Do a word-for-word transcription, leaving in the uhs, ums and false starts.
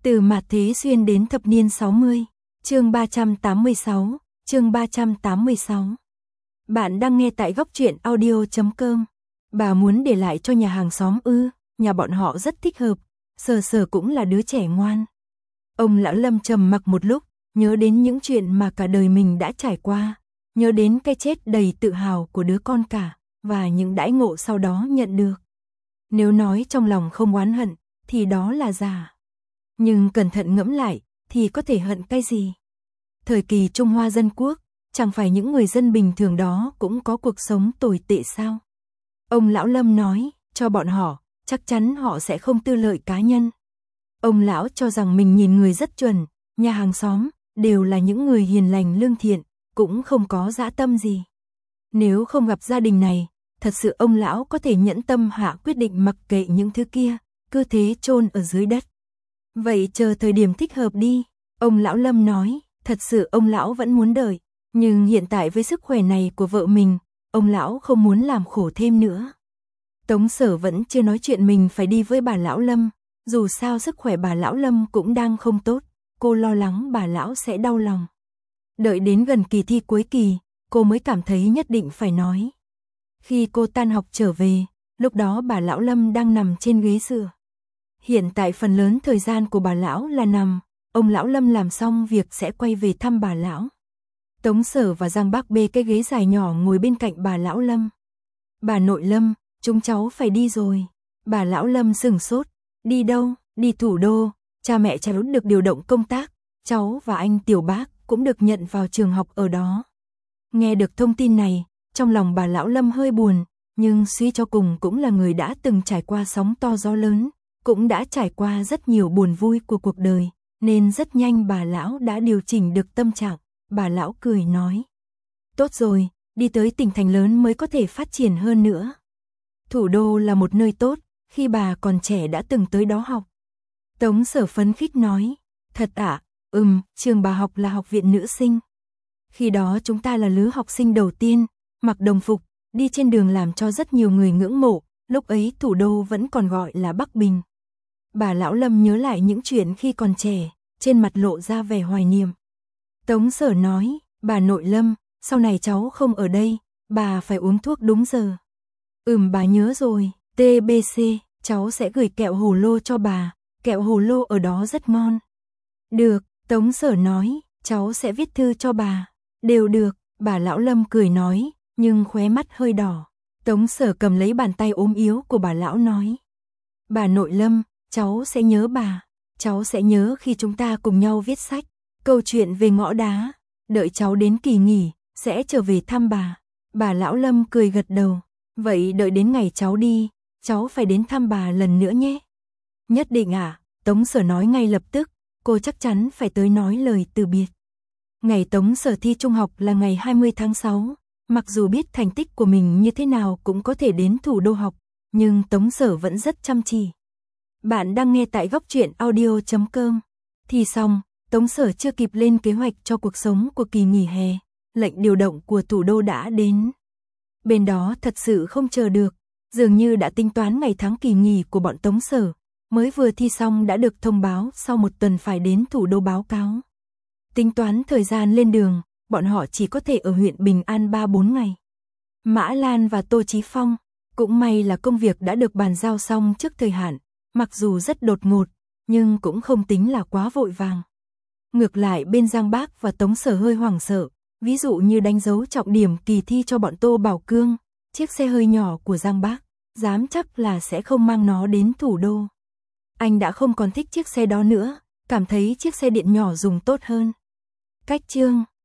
Từ mạt thế xuyên đến thập niên sáu mươi, chương ba trăm tám mươi sáu, chương ba trăm tám mươi sáu. Bạn đang nghe tại góc truyện audio chấm com. Bà muốn để lại cho nhà hàng xóm ư? Nhà bọn họ rất thích hợp, Sờ Sờ cũng là đứa trẻ ngoan. Ông lão Lâm trầm mặc một lúc, nhớ đến những chuyện mà cả đời mình đã trải qua, nhớ đến cái chết đầy tự hào của đứa con cả, và những đãi ngộ sau đó nhận được. Nếu nói trong lòng không oán hận, thì đó là giả. Nhưng cẩn thận ngẫm lại, thì có thể hận cái gì? Thời kỳ Trung Hoa dân quốc, chẳng phải những người dân bình thường đó cũng có cuộc sống tồi tệ sao? Ông lão Lâm nói, cho bọn họ, chắc chắn họ sẽ không tư lợi cá nhân. Ông lão cho rằng mình nhìn người rất chuẩn, nhà hàng xóm, đều là những người hiền lành lương thiện, cũng không có dã tâm gì. Nếu không gặp gia đình này, thật sự ông lão có thể nhẫn tâm hạ quyết định mặc kệ những thứ kia, cứ thế chôn ở dưới đất. Vậy chờ thời điểm thích hợp đi, ông lão Lâm nói, thật sự ông lão vẫn muốn đợi, nhưng hiện tại với sức khỏe này của vợ mình, ông lão không muốn làm khổ thêm nữa. Tống Sở vẫn chưa nói chuyện mình phải đi với bà lão Lâm, dù sao sức khỏe bà lão Lâm cũng đang không tốt, cô lo lắng bà lão sẽ đau lòng. Đợi đến gần kỳ thi cuối kỳ, cô mới cảm thấy nhất định phải nói. Khi cô tan học trở về, lúc đó bà lão Lâm đang nằm trên ghế dựa. Hiện tại phần lớn thời gian của bà lão là nằm, ông lão Lâm làm xong việc sẽ quay về thăm bà lão. Tống Sở và Giang Bác bê cái ghế dài nhỏ ngồi bên cạnh bà lão Lâm. Bà nội Lâm, chúng cháu phải đi rồi. Bà lão Lâm sửng sốt, đi đâu? Đi thủ đô, cha mẹ cháu được điều động công tác, cháu và anh Tiểu Bác cũng được nhận vào trường học ở đó. Nghe được thông tin này, trong lòng bà lão Lâm hơi buồn, nhưng suy cho cùng cũng là người đã từng trải qua sóng to gió lớn, cũng đã trải qua rất nhiều buồn vui của cuộc đời, nên rất nhanh bà lão đã điều chỉnh được tâm trạng. Bà lão cười nói, tốt rồi, đi tới tỉnh thành lớn mới có thể phát triển hơn nữa. Thủ đô là một nơi tốt, khi bà còn trẻ đã từng tới đó học. Tống Sở phấn khích nói, thật ạ, à? Ừm, trường bà học là học viện nữ sinh. Khi đó chúng ta là lứa học sinh đầu tiên, mặc đồng phục, đi trên đường làm cho rất nhiều người ngưỡng mộ, lúc ấy thủ đô vẫn còn gọi là Bắc Bình. Bà lão Lâm nhớ lại những chuyện khi còn trẻ, trên mặt lộ ra vẻ hoài niệm. Tống Sở nói, bà nội Lâm, sau này cháu không ở đây, bà phải uống thuốc đúng giờ. Ừm, bà nhớ rồi, tê bê xê, cháu sẽ gửi kẹo hồ lô cho bà, kẹo hồ lô ở đó rất ngon. Được, Tống Sở nói, cháu sẽ viết thư cho bà. Đều được, bà lão Lâm cười nói, nhưng khóe mắt hơi đỏ. Tống Sở cầm lấy bàn tay ốm yếu của bà lão nói, bà nội Lâm, cháu sẽ nhớ bà, cháu sẽ nhớ khi chúng ta cùng nhau viết sách, câu chuyện về ngõ đá, đợi cháu đến kỳ nghỉ, sẽ trở về thăm bà. Bà lão Lâm cười gật đầu, vậy đợi đến ngày cháu đi, cháu phải đến thăm bà lần nữa nhé. Nhất định à, Tống Sở nói ngay lập tức, cô chắc chắn phải tới nói lời từ biệt. Ngày Tống Sở thi trung học là ngày hai mươi tháng sáu, mặc dù biết thành tích của mình như thế nào cũng có thể đến thủ đô học, nhưng Tống Sở vẫn rất chăm chỉ. Bạn đang nghe tại góc truyện audio chấm com. Thì xong, Tống Sở chưa kịp lên kế hoạch cho cuộc sống của kỳ nghỉ hè, lệnh điều động của thủ đô đã đến. Bên đó thật sự không chờ được, dường như đã tính toán ngày tháng kỳ nghỉ của bọn Tống Sở, mới vừa thi xong đã được thông báo sau một tuần phải đến thủ đô báo cáo. Tính toán thời gian lên đường, bọn họ chỉ có thể ở huyện Bình An ba bốn ngày. Mã Lan và Tô Chí Phong, cũng may là công việc đã được bàn giao xong trước thời hạn, mặc dù rất đột ngột, nhưng cũng không tính là quá vội vàng. Ngược lại bên Giang Bác và Tống Sở hơi hoảng sợ, ví dụ như đánh dấu trọng điểm kỳ thi cho bọn Tô Bảo Cương, chiếc xe hơi nhỏ của Giang Bác, dám chắc là sẽ không mang nó đến thủ đô. Anh đã không còn thích chiếc xe đó nữa, cảm thấy chiếc xe điện nhỏ dùng tốt hơn. Cách chương